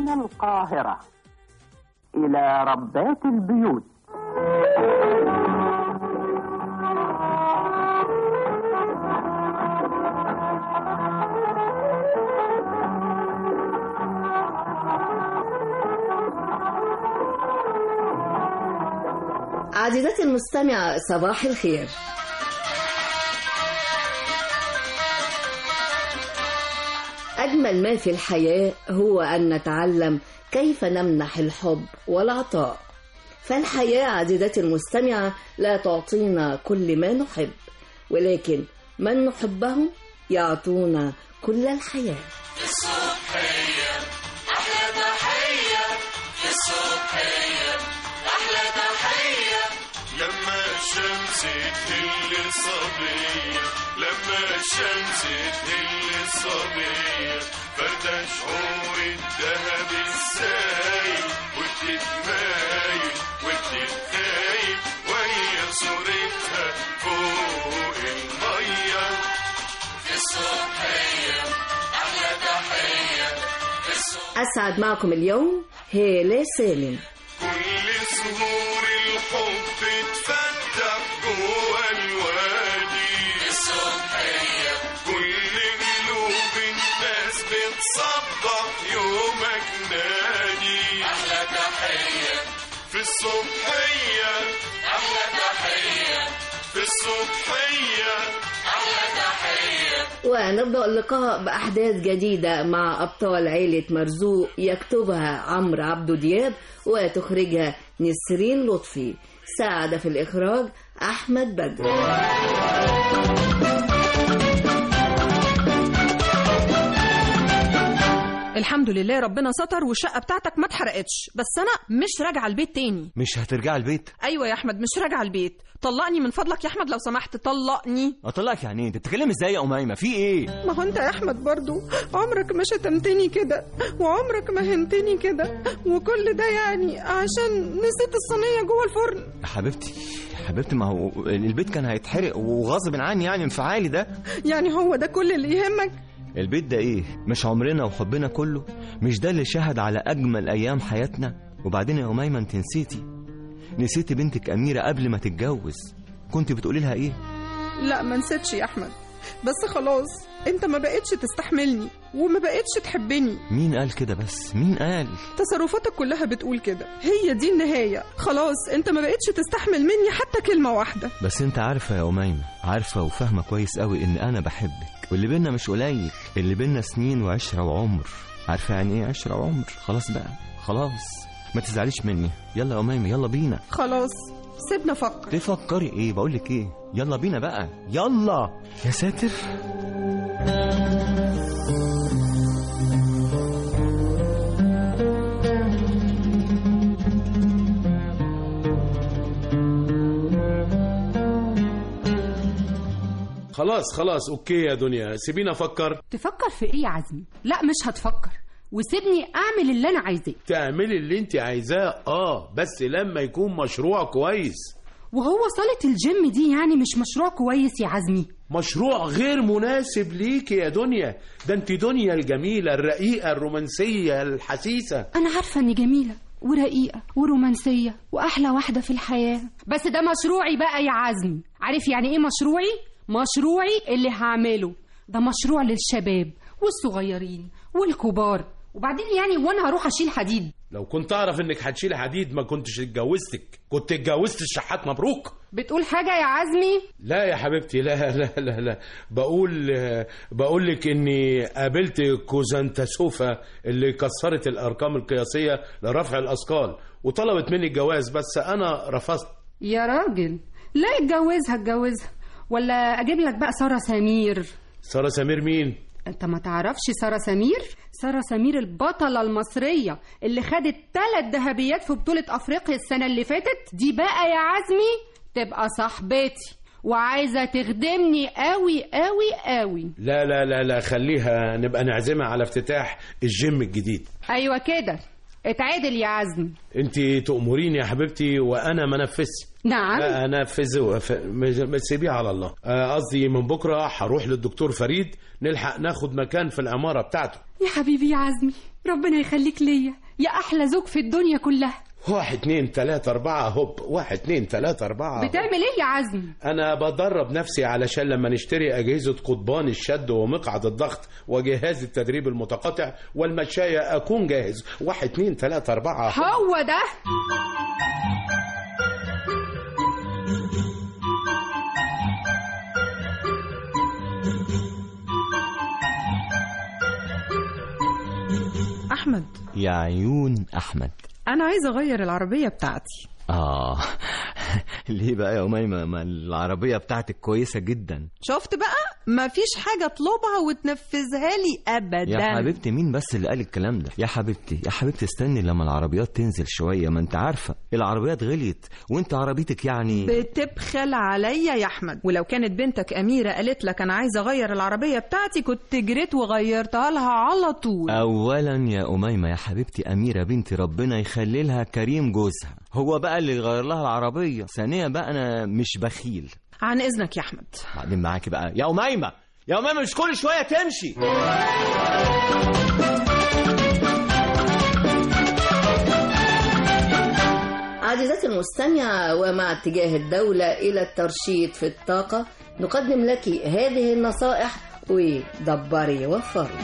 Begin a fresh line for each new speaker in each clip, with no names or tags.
من القاهرة إلى ربات البيوت.
عزيزتي المستمعة، صباح الخير. أجمل ما في الحياة هو أن نتعلم كيف نمنح الحب والعطاء. فالحياة عزيزتي المستمعة لا تعطينا كل ما نحب، ولكن من نحبه يعطونا كل الحياة.
في الصبحية أحلى تحية، في الصبحية أحلى تحية، لما الشمس تهل الصبية، لما الشمس تهل الصبية، فردة شعور الذهب السايل وبتتمايل وبتتخايل وهي صورتها فوق المية. في الصبحية أحلى تحية، في الصبحية.
أسعد معكم اليوم هالة سالم.
كل زهور الحب تفتح جوا الوادي، في الصبحية كل قلوب الناس بتصبح يومك نادي. أحلى تحية في الصبحية، أحلى تحية في الصبحية، أحلى تحية.
ونبدأ اللقاء بأحداث جديدة مع أبطال عيلة مرزوق، يكتبها عمرو عبدو دياب وتخرجها نسرين لطفي. ساعد في الإخراج أحمد بدر.
الحمد لله ربنا ستر والشقة بتاعتك ما اتحرقتش، بس أنا مش راجعة البيت تاني.
مش هترجع البيت؟
أيوة يا أحمد مش راجعة البيت، طلقني من فضلك يا أحمد لو سمحت، طلقني.
أطلقك يعني إيه؟ أنت بتتكلم إزاي يا أميمة؟ في إيه؟
ما هو أنت يا أحمد برضو عمرك ما شتمتني كده وعمرك ما هنتني كده، وكل ده يعني عشان نسيت الصينية جوه الفرن.
حبيبتي ما هو البيت كان هيتحرق وغصب عني، يعني انفعالي ده.
يعني هو ده كل اللي يهمك؟
البيت ده ايه؟ مش عمرنا وحبنا كله؟ مش ده اللي شهد على اجمل ايام حياتنا؟ وبعدين يا أميمة انت نسيتي بنتك أميرة قبل ما تتجوز، كنت بتقولي لها ايه؟
لا ما نسيتش يا احمد، بس خلاص انت ما بقتش تستحملني وما بقتش تحبني.
مين قال كده؟ بس مين قال؟
تصرفاتك كلها بتقول كده، هي دي النهاية، خلاص انت ما بقتش تستحمل مني حتى كلمة واحدة.
بس انت عارفة يا أميمة، عارفة وفاهمة كويس قوي ان انا بحبك، واللي بينا مش قليل، اللي بينا سنين وعشرة وعمر. عارفة يعني ايه عشرة وعمر؟ خلاص بقى خلاص، ما تزعليش مني. يلا يا أميمة يلا بينا.
خلاص سيبنا فكر.
تفكري ايه؟ بقولك ايه، يلا بينا بقى، يلا. يا ساتر.
خلاص اوكي يا دنيا، سيبيني افكر.
تفكر في ايه يا عزمي؟ لا مش هتفكر، وسيبني اعمل اللي انا عايزاه.
تعملي اللي انت عايزاه بس لما يكون مشروع كويس.
وهو صالة الجيم دي يعني مش مشروع كويس يا عزمي؟
مشروع غير مناسب ليك يا دنيا، ده انت دنيا الجميلة الرقيقة الرومانسية الحسيسة.
انا عارفة اني جميلة ورقيقة ورومانسية واحلى واحدة في الحياة، بس ده مشروعي بقى يا عزمي. عارف يعني ايه مشروعي؟ مشروعي اللي هعمله ده مشروع للشباب والصغيرين والكبار. وبعدين يعني وانا هروح اشيل حديد؟
لو كنت اعرف انك هتشيل حديد ما كنتش اتجوزتك، كنت اتجوزت الشحات. مبروك.
بتقول حاجة يا عزمي؟
لا يا حبيبتي، لا بقول لك اني قابلت كوزانتاسوفا اللي كسرت الارقام القياسية لرفع الاثقال وطلبت مني الجواز، بس انا رفضت.
يا راجل لا اتجوزها ولا اجيب لك بقى سارة سمير؟
سارة سمير مين؟
انت ما تعرفش سارة سمير؟ سارة سمير البطلة المصرية اللي خدت 3 ذهبيات في بطولة افريقيا السنة اللي فاتت. دي بقى يا عزمي تبقى صاحبتي وعايزة تخدمني قوي قوي قوي.
لا خليها نبقى نعزمها على افتتاح الجيم الجديد.
ايوه كده، اتعادل يا عزمي.
انت تأمريني يا حبيبتي وانا ما نفذش.
نعم
انفذه، ما تسيبيه على الله. قصدي من بكره هروح للدكتور فريد نلحق ناخد مكان في العماره بتاعته.
يا حبيبي يا عزمي، ربنا يخليك ليا يا احلى زوج في الدنيا كلها.
1 2 3 4 هوب، 1 2 3 4.
بتعمل ايه يا عزمي؟
انا بدرب نفسي علشان لما نشتري اجهزه قضبان الشد ومقعد الضغط وجهاز التدريب المتقطع والمشاية اكون جاهز. 1 2 3 4
هو ده.
أحمد،
يا عيون أحمد،
أنا عايزة أغير العربية بتاعتي.
ليه بقى يا أميمة؟ ما العربية بتاعتك كويسة جدا.
شفت بقى، ما فيش حاجة اطلبها وتنفذها لي أبدا.
يا حبيبتي مين بس اللي قال الكلام ده؟ يا حبيبتي يا حبيبتي استني لما العربيات تنزل شوية، ما انت عارفة العربيات غليت وانت عربيتك يعني
بتبخل عليا يا أحمد. ولو كانت بنتك أميرة قالت لك أنا عايزة أغير العربية بتاعتي كنت جريت وغيرتها لها على طول.
أولا يا أميمة يا حبيبتي، أميرة بنتي ربنا يخلي لها كريم جوزها، هو بقى اللي يغير لها العربية. ثانيا بقى أنا مش بخيل.
عن إذنك يا أحمد.
بعدين معاكي بقى يا أميمة، يا أميمة مش كل شوية تمشي.
عزيزتي المستمعة، ومع اتجاه الدولة إلى الترشيد في الطاقة نقدم لك هذه النصائح ودبري وفري.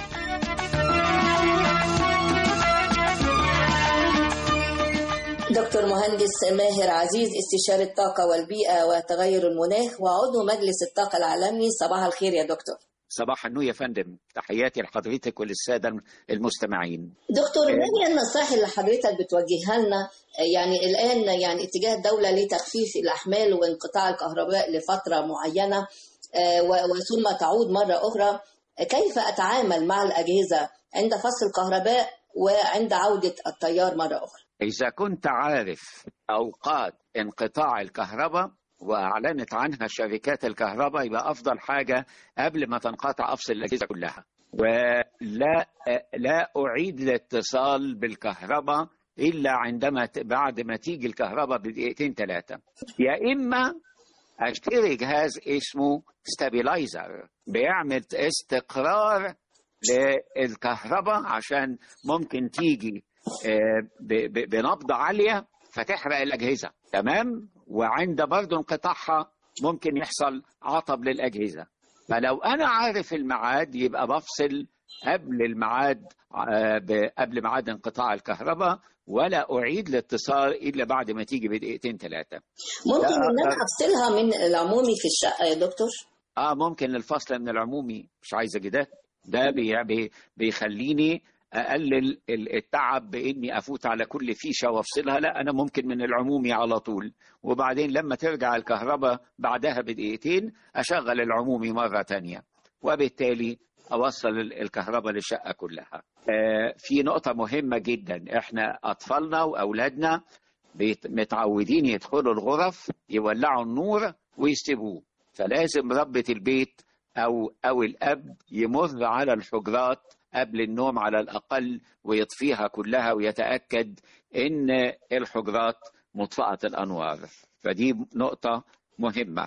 دكتور مهندس ماهر عزيز، استشاري الطاقة والبيئة وتغير المناخ وعضو مجلس الطاقة العالمي، صباح الخير يا دكتور.
صباح النور يا فندم، تحياتي لحضرتك وللسادة المستمعين.
دكتور، ما هي النصائح اللي حضرتك بتوجهها لنا يعني الآن، يعني اتجاه الدولة لتخفيف الأحمال وانقطاع الكهرباء لفترة معينة وثم تعود مرة أخرى؟ كيف أتعامل مع الأجهزة عند فصل الكهرباء وعند عودة التيار مرة أخرى؟
إذا كنت عارف أوقات انقطاع الكهرباء وأعلنت عنها شركات الكهرباء، يبقى أفضل حاجة قبل ما تنقطع أفصل الأجهزة كلها، ولا أعيد الاتصال بالكهرباء إلا عندما بعد ما تيجي الكهرباء بدقيقتين 3. يا إما أشتري جهاز اسمه ستابيلايزر بيعمل استقرار للكهرباء، عشان ممكن تيجي بنبضة عالية فتحرق الأجهزة، تمام؟ وعند برضو انقطاعها ممكن يحصل عطب للأجهزة. فلو أنا عارف الميعاد يبقى بفصل قبل الميعاد، قبل ميعاد انقطاع الكهرباء، ولا أعيد الاتصال إلا بعد ما تيجي بدقيقتين 3.
ممكن إن أنا أفصلها من العمومي في الشقة يا دكتور؟
ممكن الفصل من العمومي، مش عايزة جدال. ده بيخليني أقلل التعب بإني أفوت على كل فيشة وأفصلها. لا، أنا ممكن من العمومي على طول، وبعدين لما ترجع الكهرباء بعدها بدقيقتين أشغل العمومي مرة تانية، وبالتالي أوصل الكهرباء للشقة كلها. في نقطة مهمة جدا، إحنا أطفالنا وأولادنا متعودين يدخلوا الغرف يولعوا النور ويسيبوه، فلازم ربة البيت أو الأب يمر على الحجرات قبل النوم على الأقل ويطفيها كلها ويتأكد إن الحجرات مطفأة الأنوار. فدي نقطة مهمة.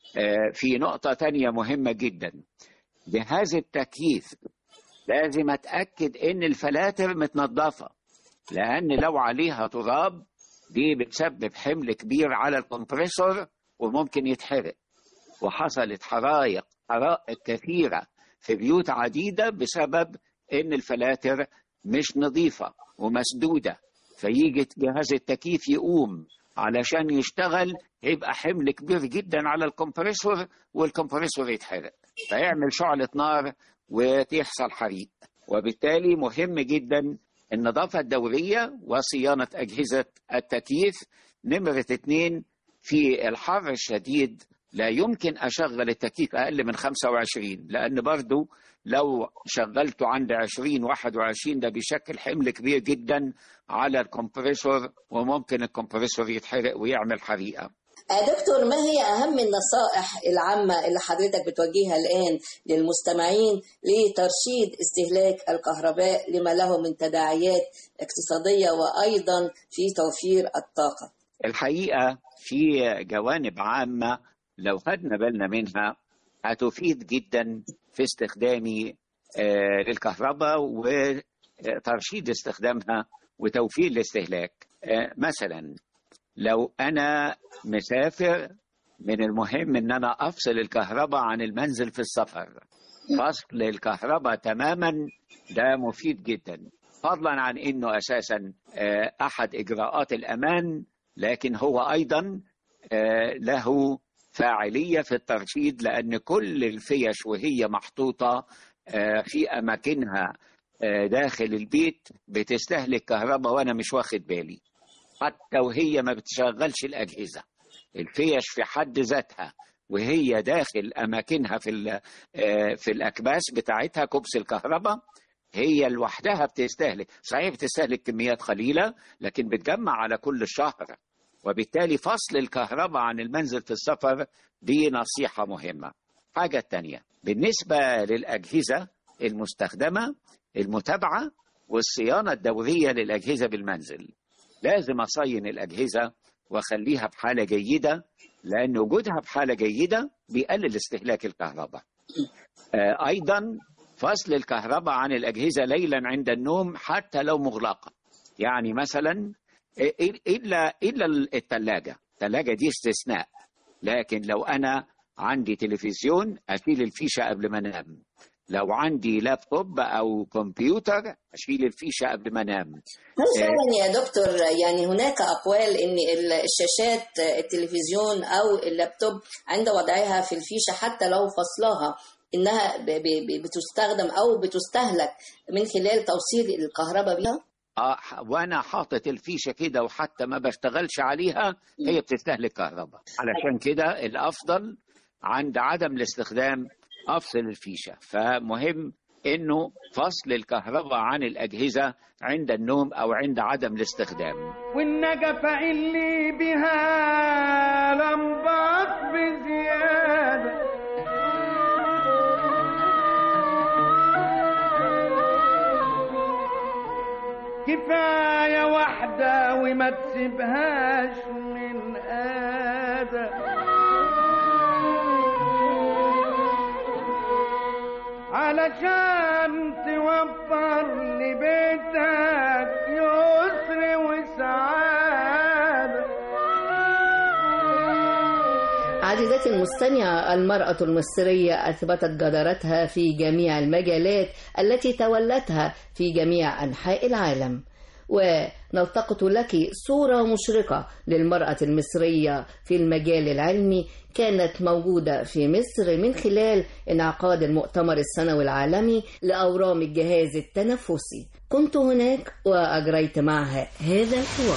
في نقطة تانية مهمة جدا، جهاز التكييف لازم أتأكد إن الفلاتر متنظفة، لأن لو عليها تراب دي بتسبب حمل كبير على الكمبريسور وممكن يتحرق. وحصلت حرائق كثيرة في بيوت عديدة بسبب إن الفلاتر مش نظيفة ومسدودة، فيجي جهاز التكييف يقوم علشان يشتغل يبقى حمل كبير جدا على الكمبريسور، والكمبريسور يتحرق فيعمل شعلة نار ويحصل حريق. وبالتالي مهم جدا النظافة الدورية وصيانة أجهزة التكييف. نمرة 2، في الحر الشديد لا يمكن أشغل التكييف أقل من 25، لأن برضو لو شغلته عند 20-21 ده بيشكل حمل كبير جدا على الكمبريسور، وممكن الكمبريسور يتحرق ويعمل حريقة.
دكتور، ما هي أهم النصائح العامة اللي حضرتك بتوجهها الآن للمستمعين لترشيد استهلاك الكهرباء لما له من تداعيات اقتصادية وأيضا في توفير الطاقة؟
الحقيقة في جوانب عامة لو خدنا بالنا منها هتفيد جدا في استخدام للكهرباء وترشيد استخدامها وتوفير الاستهلاك. مثلا لو أنا مسافر، من المهم أن أنا أفصل الكهرباء عن المنزل في السفر. فصل الكهرباء تماما ده مفيد جدا، فضلا عن أنه أساسا أحد إجراءات الأمان، لكن هو أيضا له فاعلية في الترشيد، لأن كل الفيش وهي محطوطة في أماكنها داخل البيت بتستهلك كهرباء وأنا مش واخد بالي، حتى وهي ما بتشغلش الأجهزة. الفيش في حد ذاتها وهي داخل أماكنها في الأكباس بتاعتها، كبس الكهرباء، هي لوحدها بتستهلك، صحيح بتستهلك كميات قليلة لكن بتجمع على كل الشهر، وبالتالي فصل الكهرباء عن المنزل في السفر دي نصيحة مهمة. حاجة تانية بالنسبة للأجهزة المستخدمة، المتابعة والصيانة الدورية للأجهزة بالمنزل. لازم أصين الأجهزة وأخليها بحالة جيدة، لأن وجودها بحالة جيدة بيقلل استهلاك الكهرباء. أيضا فصل الكهرباء عن الأجهزة ليلا عند النوم حتى لو مغلقة، يعني مثلا إلا الثلاجة دي استثناء، لكن لو أنا عندي تلفزيون أشيل الفيشة قبل ما أنام، لو عندي لابتوب أو كمبيوتر أشيل الفيشة قبل ما أنام.
هل فعلا يا دكتور يعني هناك أقوال إن الشاشات التلفزيون أو اللابتوب عند وضعها في الفيشة حتى لو فصلها إنها بتستخدم أو بتستهلك من خلال توصيل الكهرباء بها؟
وانا حاطط الفيشه كده وحتى ما بشتغلش عليها هي بتستهلك كهرباء. علشان كده الافضل عند عدم الاستخدام افصل الفيشه. فمهم انه فصل الكهرباء عن الاجهزه عند النوم او عند عدم الاستخدام.
والنجفه اللي بها لمبات بزياده، كفاية واحدة وما تسيبهاش من آدم، علشان توفر لبيتك يسر وسعادة.
عزيزتي المستمعة، المرأة المصرية أثبتت جدارتها في جميع المجالات التي تولتها في جميع أنحاء العالم، ونلتقط لك صورة مشرقة للمرأة المصرية في المجال العلمي كانت موجودة في مصر من خلال انعقاد المؤتمر السنوي العالمي لأورام الجهاز التنفسي. كنت هناك وأجريت معها هذا الحوار.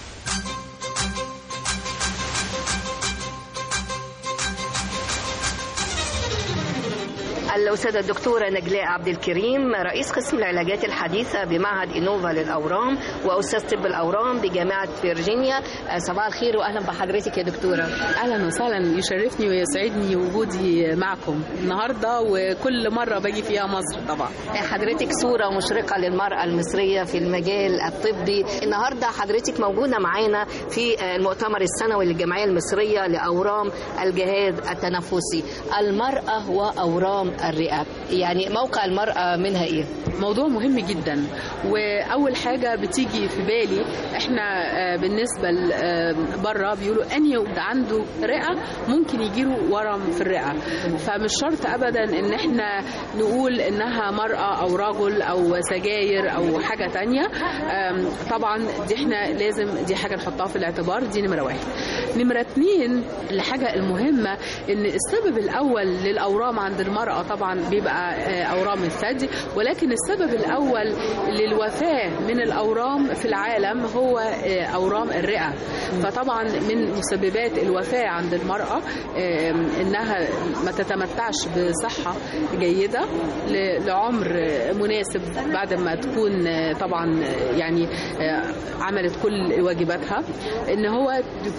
الأستاذة الدكتورة نجلاء عبد الكريم، رئيس قسم العلاجات الحديثة بمعهد إنوفا للأورام وأستاذ طب الأورام بجامعة فيرجينيا. صباح الخير وأهلا بحضرتك يا دكتورة.
أهلا وسهلا، يشرفني ويسعدني وجودي معكم النهاردة وكل مرة باجي فيها مصر. طبعا
حضرتك صورة مشرقة للمرأة المصرية في المجال الطبي. النهاردة حضرتك موجودة معانا في المؤتمر السنوي للجمعية المصرية لأورام الجهاز التنفسي، المرأة وأورام الرئة. يعني موقع المرأة منها ايه؟
موضوع مهم جدا، واول حاجه بتيجي في بالي احنا بالنسبه بره بيقولوا ان يبقى عنده رئه ممكن يجيله ورم في الرئه، فمش شرط ابدا ان احنا نقول انها مرأة او رجل او سجاير او حاجه تانية. طبعا دي احنا لازم دي حاجه نحطها في الاعتبار، دي نمره واحد. نمره اتنين، الحاجه المهمه ان السبب الاول للاورام عند المرأة طبعا بيبقى أورام الثدي، ولكن السبب الأول للوفاة من الأورام في العالم هو أورام الرئة. فطبعا من مسببات الوفاة عند المرأة إنها ما تتمتعش بصحة جيدة لعمر مناسب بعد ما تكون طبعا يعني عملت كل واجباتها، إن هو يكون أورام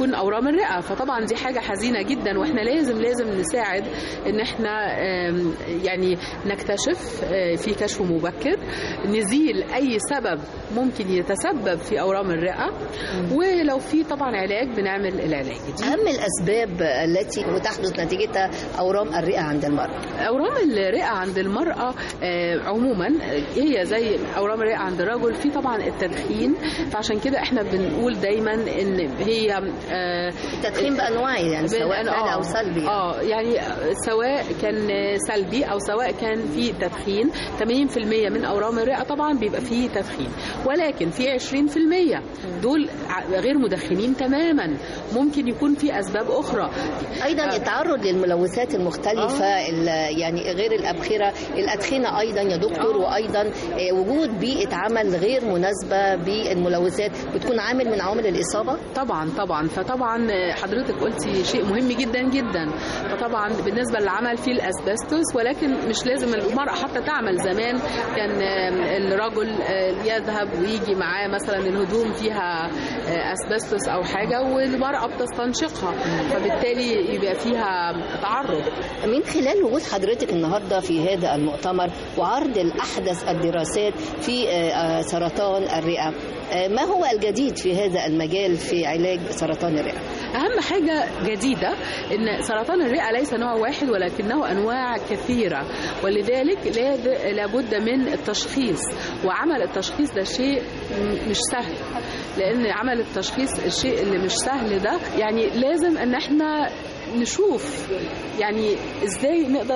اورام الرئه. فطبعا دي حاجه حزينه جدا، واحنا لازم نساعد ان احنا يعني نكتشف في كشف مبكر، نزيل اي سبب ممكن يتسبب في اورام الرئه، ولو في طبعا علاج بنعمل العلاج.
اهم الاسباب التي تحدث نتيجتها اورام الرئه عند المراه.
اورام الرئه عند المراه عموما هي زي اورام الرئه عند الرجل، في طبعا التدخين. فعشان كده احنا بنقول دايما ان هي
التدخين بانواعه، يعني سواء او سلبي.
يعني سواء كان سلبي او سواء كان في تدخين. 80% من اورام الرئه طبعا بيبقى فيه تدخين، ولكن في 20% دول غير مدخنين تماما، ممكن يكون في اسباب اخرى.
ايضا التعرض للملوثات المختلفه يعني غير الابخره، الادخنه ايضا يا دكتور، وايضا وجود بيئه عمل غير مناسبه بالملوثات بتكون عامل من عوامل الاصابه.
طبعا فطبعا حضرتك قلتي شيء مهم جدا جدا. فطبعا بالنسبه للعمل في الاسبستوس، ولكن مش لازم المراه حتى تعمل. زمان كان الرجل يذهب ويجي معاه مثلا الهدوم فيها اسبستوس او حاجه، والمراه بتستنشقها، فبالتالي يبقى فيها تعرض.
من خلال وجود حضرتك النهارده في هذا المؤتمر وعرض الاحدث الدراسات في سرطان الرئه، ما هو الجديد في هذا المجال في علاج سرطان الرئه؟
أهم حاجة جديدة إن سرطان الرئة ليس نوع واحد ولكنه أنواع كثيرة، ولذلك لابد من التشخيص، وعمل التشخيص ده شيء مش سهل، لأن عمل التشخيص الشيء اللي مش سهل ده يعني لازم إن احنا نشوف يعني ازاي نقدر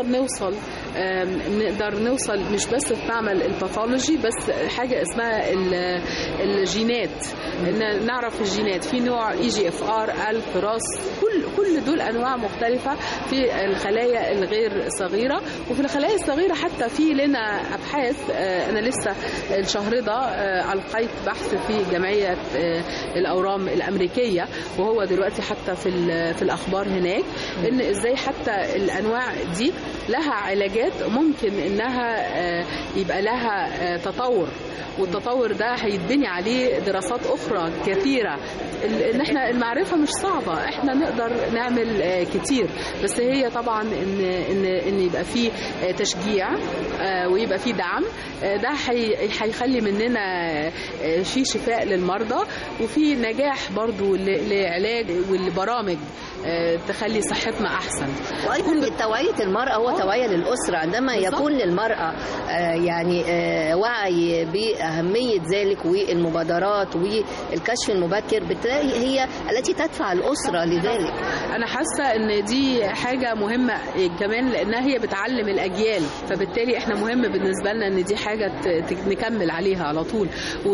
نوصل مش بس في معمل الباثولوجي، بس حاجة اسمها الجينات، ان نعرف الجينات. في نوع EGFR، ALK، RAS، كل دول انواع مختلفة في الخلايا الغير صغيرة. وفي الخلايا الصغيرة حتى في لنا ابحاث. انا لسه الشهر ده القيت بحث في جمعية الاورام الامريكية، وهو دلوقتي حتى في الاخبار هناك، ان ازاي حتى الانواع دي لها علاجات ممكن انها يبقى لها تطور، والتطور ده هيتبني عليه دراسات اخرى كثيره. ان احنا المعرفه مش صعبه، احنا نقدر نعمل كتير، بس هي طبعا ان يبقى فيه تشجيع ويبقى فيه دعم. ده هيخلي مننا في شفاء للمرضى، وفي نجاح برضو لعلاج والبرامج تخلي صحتنا احسن.
وايضا توعيه المراه هو توعيه للاسره. عندما يكون للمراه يعني وعي باهميه ذلك والمبادرات والكشف المبكر، بتلاقي هي التي تدفع الاسره لذلك.
انا حاسه ان دي حاجه مهمه كمان، لانها هي بتعلم الاجيال، فبالتالي احنا مهم بالنسبه لنا ان دي حاجه نكمل عليها على طول.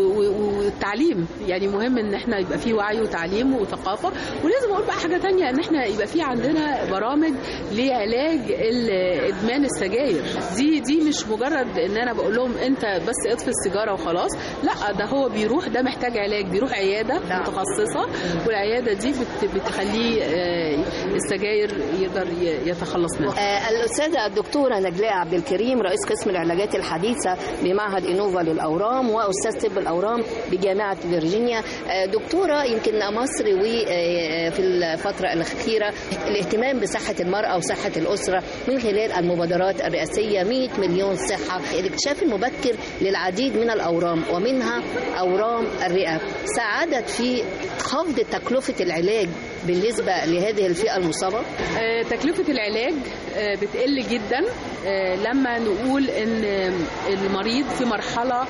والتعليم يعني مهم ان احنا يبقى فيه وعي وتعليم وثقافه. ولازم اقول بقى حاجه تانية، ان احنا يبقى فيه عندنا برامج لعلاج ادمان السجاير. دي مش مجرد ان انا بقول لهم انت بس اطفي السيجاره وخلاص، لا، ده هو بيروح، ده محتاج علاج، بيروح عياده متخصصه، والعياده دي بتخليه السجاير يقدر يتخلص منها.
الاستاذه الدكتوره نجلاء عبد الكريم، رئيس قسم العلاجات الحديثه بمعهد إنوفا للاورام واستاذ طب الاورام بجامعه فيرجينيا. دكتوره، يمكن مصر وفي الفتره الاخيره الاهتمام بصحه المراه وصحه الاسره من خلال المبادرات الرئاسيه 100 مليون صحه، الاكتشاف المبكر للعديد من الاورام ومنها اورام الرئه، ساعدت في خفض تكلفه العلاج بالنسبه لهذه الفئه المصابه.
تكلفه العلاج بتقل جدا لما نقول ان المريض في مرحله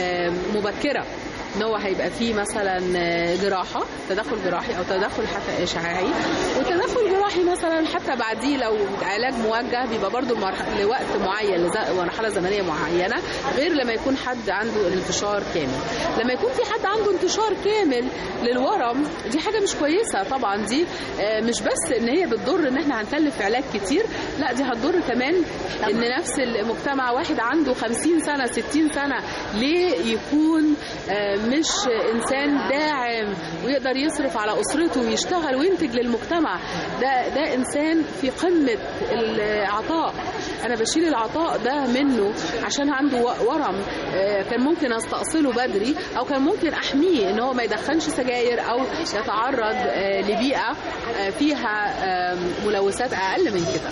مبكره، ان هو هيبقى فيه مثلا جراحه، تدخل جراحي او تدخل حتى اشعاعي، والتدخل جراحي مثلا حتى بعديه لو علاج موجه بيبقى برضو لوقت معين، مرحله زمنيه معينه، غير لما يكون حد عنده انتشار كامل. لما يكون في حد عنده انتشار كامل للورم، دي حاجه مش كويسه طبعا. دي مش بس ان هي بتضر ان احنا هنكلف علاج كتير، لا، دي هتضر كمان ان نفس المجتمع واحد عنده 50 سنه 60 سنه ليه يكون مش إنسان داعم ويقدر يصرف على أسرته ويشتغل وينتج للمجتمع. ده إنسان في قمة العطاء. أنا بشيل العطاء ده منه عشان عنده ورم، كان ممكن أستأصله بدري، أو كان ممكن أحميه إن هو ما يدخنش سجاير أو يتعرض لبيئة فيها ملوثات أقل من كده.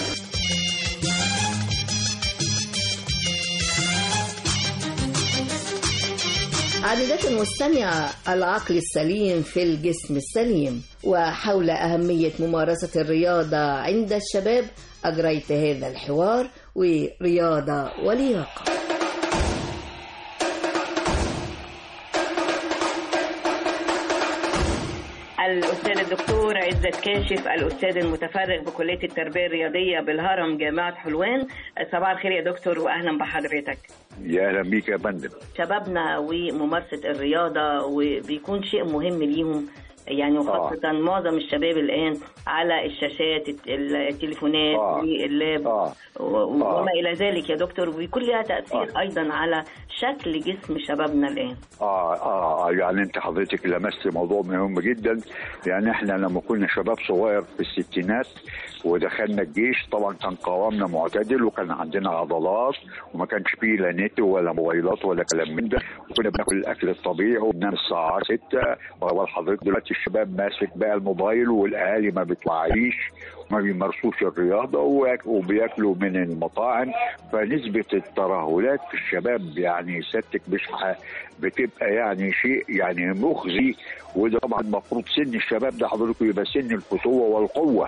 عزيزتي المستمعة، العقل السليم في الجسم السليم، وحول أهمية ممارسة الرياضة عند الشباب أجريت هذا الحوار، ورياضة ولياقة.
الأستاذ الدكتور عزت كاشف، الأستاذ المتفرغ بكلية التربية الرياضية بالهرم جامعة حلوان. صباح الخير يا دكتور وأهلا بحضرتك.
يا أهلا بيك يا فندم.
شبابنا وممارسة الرياضة وبيكون شيء مهم ليهم يعني، وخاصة معظم الشباب الآن على الشاشات التليفونات واللاب وما إلى ذلك يا دكتور، وبيكون لها تأثير أيضا على شكل جسم شبابنا الآن.
يعني أنت حضرتك لمست موضوع مهم جدا. يعني إحنا لما كنا شباب صغير في الستينات ودخلنا الجيش، طبعا كان قوامنا معتدل وكان عندنا عضلات وما كانش فيه لا نت ولا موبايلات ولا كلام من ده، وكنا بناكل الأكل الطبيعي وبننام الساعة 6. وحضرتك دلوقتي الشباب ماسك بقى الموبايل والأهالي ما بتوعيش وما بيمارسوش الرياضة وبياكلوا من المطاعم، فنسبة الترهلات في الشباب يعني سيادتك مش بتبقى يعني شيء يعني مخزي. وده طبعا المفروض سن الشباب ده حضرتك يبقى سن الفتوة والقوة.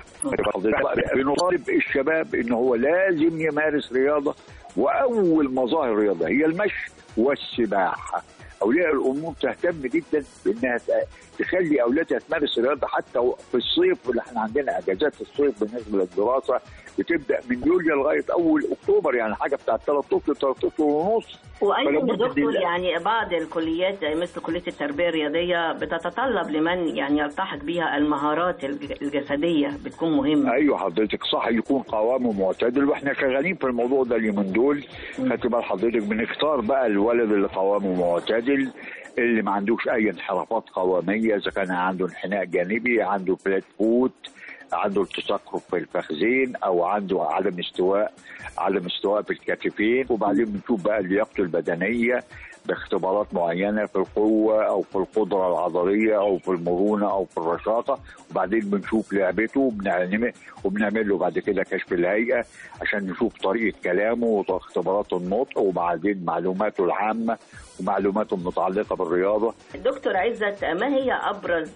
بنطالب الشباب ان هو لازم يمارس رياضة، واول مظاهر الرياضة هي المشي والسباحة. أولياء الأمور تهتم جدا بأنها تخلي أولادها تمارس الرياضة حتى في الصيف، اللي احنا عندنا أجازات الصيف بالنسبة للدراسة بتبدأ من يوليو لغاية أول أكتوبر، يعني حاجة بتاع 3 أشهر ونص.
وأيضا يا دكتور يعني بعض الكليات مثل كلية التربية الرياضية بتتطلب لمن يعني يلتحق بها المهارات الجسدية بتكون مهمة.
أيوة حضرتك صح، يكون قوامه معتدل، وإحنا شغالين في الموضوع ده اليومين دول. خدت بال حضرتك بنختار بقى الولد اللي قوامه معتدل، اللي ما عندوش أي انحرافات قوامية، إذا كان عنده انحناء جانبي، عنده فلات فوت، عنده التصقف في الفخذين، او عنده عدم استواء في الكتفين. وبعدين بنشوف بقى لياقته البدنيه باختبارات معينه في القوه او في القدره العضليه او في المرونه او في الرشاقه. وبعدين بنشوف لعبته وبنعمل له بعد كده كشف الهيئه عشان نشوف طريقه كلامه واختبارات النطق، وبعدين معلوماته العامه ومعلوماته المتعلقه بالرياضه.
دكتور عزت، ما هي ابرز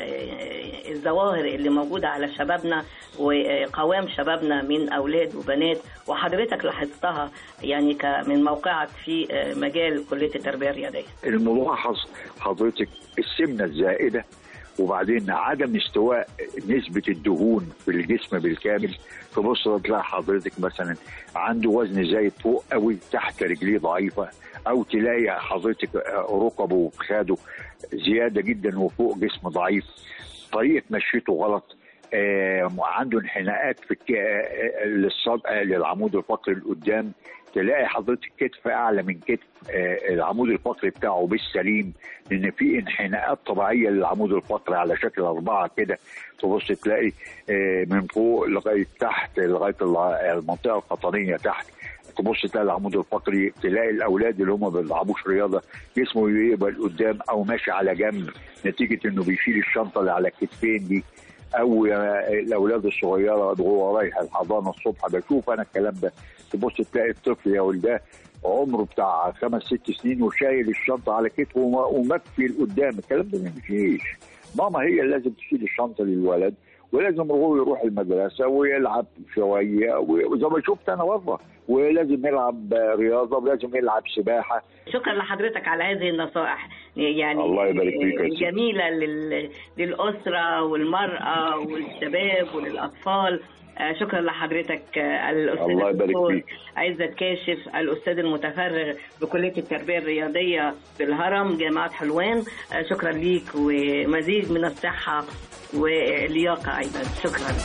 الظواهر اللي موجوده على شبابنا وقوام شبابنا من اولاد وبنات وحضرتك لاحظتها يعني من موقعك في مجال كليه التربيه الرياضيه؟
الملاحظ حضرتك السمنه الزائده، وبعدين عدم استواء نسبة الدهون في الجسم بالكامل. تبص تلاقي حضرتك مثلا عنده وزن زايد فوق قوي، تحت رجليه ضعيفة، او تلاقي حضرتك ركبه وفخاده زيادة جدا وفوق جسم ضعيف، طريقة مشيته غلط، عنده انحناءات في للعمود الفقري لقدام، تلاقي حضرتك كتف اعلى من كتف العمود الفقري بتاعه بالسليم، لان في انحناءات طبيعيه للعمود الفقري على شكل 4 كده. تبص تلاقي من فوق لغايه تحت لغايه المنطقه القطنيه تحت، تبص تلاقي العمود الفقري، تلاقي الاولاد اللي هم ما بيلعبوش رياضه جسمه يبقى لقدام او ماشي على جنب نتيجه انه بيشيل الشنطه اللي على الكتفين دي، او الاولاد الصغيره وهو رايح الحضانه الصبح بشوف انا الكلام ده. تبص تلاقي الطفل يا ولده عمره بتاع 5-6 سنين وشايل الشنطه على كتفه ومكفي لقدام، الكلام ده ما يمشيش. ماما هي اللي لازم تشيل الشنطه للولد، ولازم هو يروح المدرسه ويلعب شويه، وزي ما شفت انا بره، ولازم يلعب رياضه ولازم يلعب سباحه.
شكرا لحضرتك على هذه النصائح يعني
الله يبارك فيك
جميله للاسره والمراه والشباب وللاطفال. شكرا لحضرتك الاستاذ الدكتور عزت كاشف، الاستاذ المتفرغ بكليه التربيه الرياضيه بالهرم جامعه حلوان. شكرا ليك ومزيد من الصحه واللياقه ايضا. شكرا.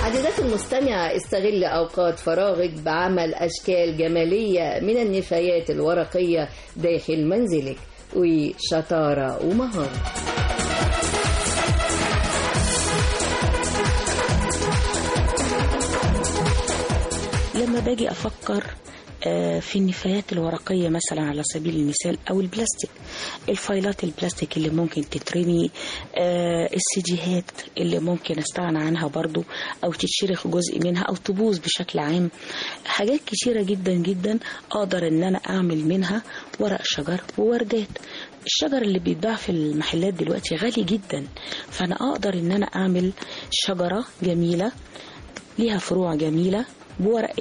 عزيزاتي المستمعة، استغل أوقات فراغك بعمل أشكال جمالية من النفايات الورقية داخل منزلك، وشطارة ومهارة.
لما باجي أفكر في النفايات الورقية مثلا على سبيل المثال أو البلاستيك، الفايلات البلاستيك اللي ممكن تترمي، السيديهات اللي ممكن استغنى عنها برضو أو تتشرخ جزء منها أو تبوظ بشكل عام، حاجات كتيرة جدا جدا أقدر أن أنا أعمل منها ورق شجر ووردات. الشجر اللي بيتباع في المحلات دلوقتي غالي جدا، فأنا أقدر أن أنا أعمل شجرة جميلة ليها فروع جميلة بورق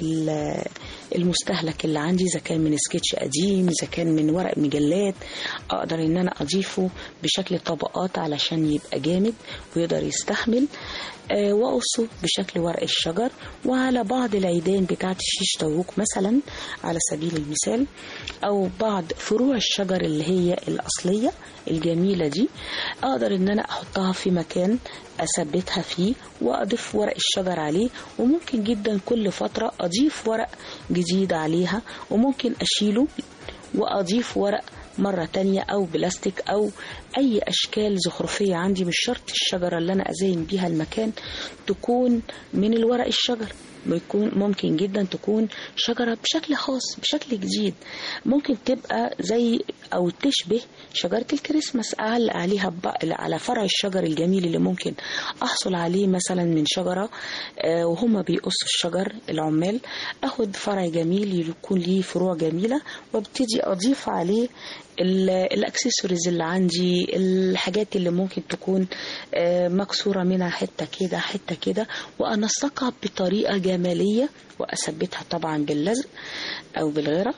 المستهلك اللي عندي، إذا كان من سكتش قديم، إذا كان من ورق مجلات، أقدر إن أنا أضيفه بشكل طبقات علشان يبقى جامد ويقدر يستحمل، وأقصه بشكل ورق الشجر. وعلى بعض العيدان بتاعت الشيش طاووق مثلا على سبيل المثال، أو بعض فروع الشجر اللي هي الأصلية الجميلة دي، أقدر إن أنا أحطها في مكان أثبتها فيه وأضيف ورق الشجر عليه، وممكن جدا كل فترة أضيف ورق جديد عليها، وممكن أشيله وأضيف ورق مرة تانية أو بلاستيك أو أي أشكال زخرفية عندي. مش شرط الشجرة اللي أنا أزين بيها المكان تكون من الورق الشجر، ممكن جدا تكون شجرة بشكل خاص بشكل جديد، ممكن تبقى زي أو تشبه شجرة الكريسماس، أعلق عليها على فرع الشجر الجميل اللي ممكن أحصل عليه مثلا من شجرة وهم بيقصوا الشجر العمال، أخد فرع جميل يكون ليه فروع جميلة وابتدي أضيف عليه الاكسسوارز اللي عندي، الحاجات اللي ممكن تكون مكسورة منها حتة كده حتة كده، وأنسقها بطريقة جمالية وأثبتها طبعا باللزق أو بالغيرة،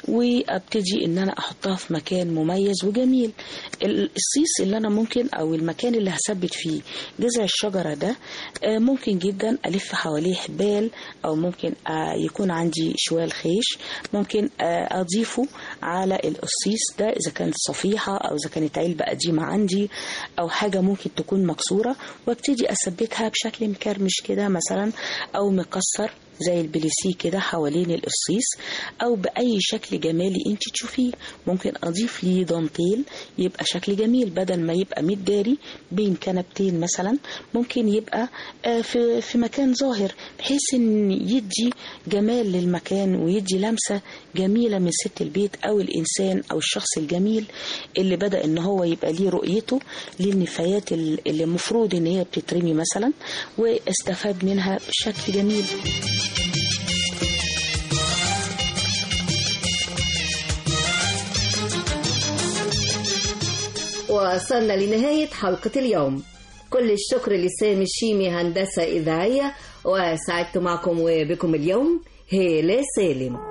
وابتدي ان انا احطها في مكان مميز وجميل. الصيص اللي انا ممكن او المكان اللي هثبت فيه جذع الشجرة ده ممكن جدا الف حواليه حبال، او ممكن يكون عندي شوال خيش ممكن اضيفه على القصيص ده، اذا كانت صفيحة او اذا كانت علبة قديمة عندي او حاجة ممكن تكون مكسورة، وابتدي اثبتها بشكل مكرمش كده مثلا او مكسر زي البليسيه كده حوالين القصيص، او باي شكل جمالي انت تشوفيه. ممكن اضيف ليه دانتيل يبقى شكل جميل، بدل ما يبقى متداري بين كنبتين مثلا ممكن يبقى في مكان ظاهر، بحيث ان يدي جمال للمكان ويدي لمسة جميلة من ست البيت او الانسان او الشخص الجميل اللي بدأ ان هو يبقى ليه رؤيته للنفايات اللي المفروض ان هي بتترمي مثلا، واستفاد منها بشكل جميل.
وصلنا لنهاية حلقة اليوم. كل الشكر لسامي الشيمي هندسة إذاعية، وسعدت معكم وبكم اليوم هالة سالم.